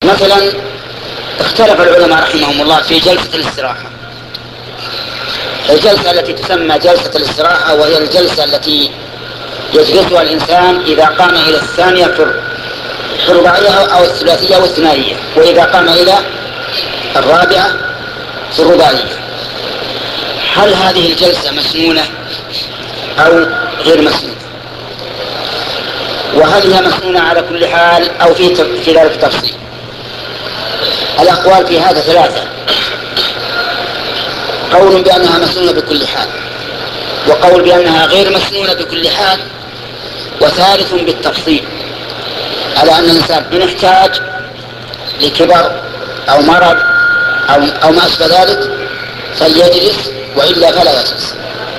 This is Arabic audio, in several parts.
مثلا اختلف العلماء رحمهم الله في جلسة الاستراحة. الجلسة التي تسمى جلسة الاستراحة وهي الجلسة التي يجلسها الإنسان إذا قام إلى الثانية في الرباعية أو الثلاثية أو الثنائية، وإذا قام إلى الرابعة في الرباعية. هل هذه الجلسة مسنونة أو غير مسنونة؟ وهل هي مسنونة على كل حال أو في ذلك تفصيل؟ الأقوال في هذا ثلاثة: قول بأنها مسنونة بكل حال، وقول بأنها غير مسنونة بكل حال، وثالث بالتفصيل، على أن الإنسان إن احتاج لكبر أو مرض أو ما أشبه ذلك فليجلس، وإلا فلا يجلس.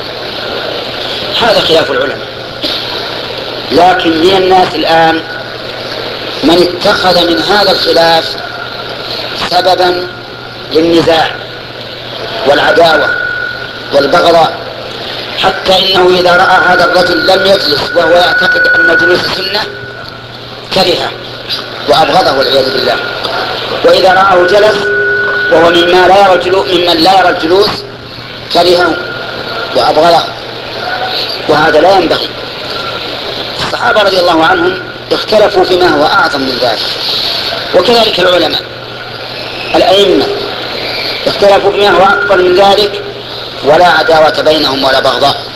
هذا خلاف العلماء. لكن من الناس الآن من اتخذ من هذا الخلاف سببا للنزاع والعداوة والبغضاء، حتى إنه إذا رأى هذا الرجل لم يجلس وهو يعتقد أن جلوس سنة كرهه وأبغضه والعياذ بالله، وإذا رآه جلس وهو ممن لا يرى الجلوس كرهه وأبغضه، وهذا لا ينبغي. الصحابة رضي الله عنهم اختلفوا فيما هو أعظم من ذلك، وكذلك العلماء الأئمة اختلفوا فيما هو أكبر من ذلك، ولا عداوة بينهم ولا بغضاء.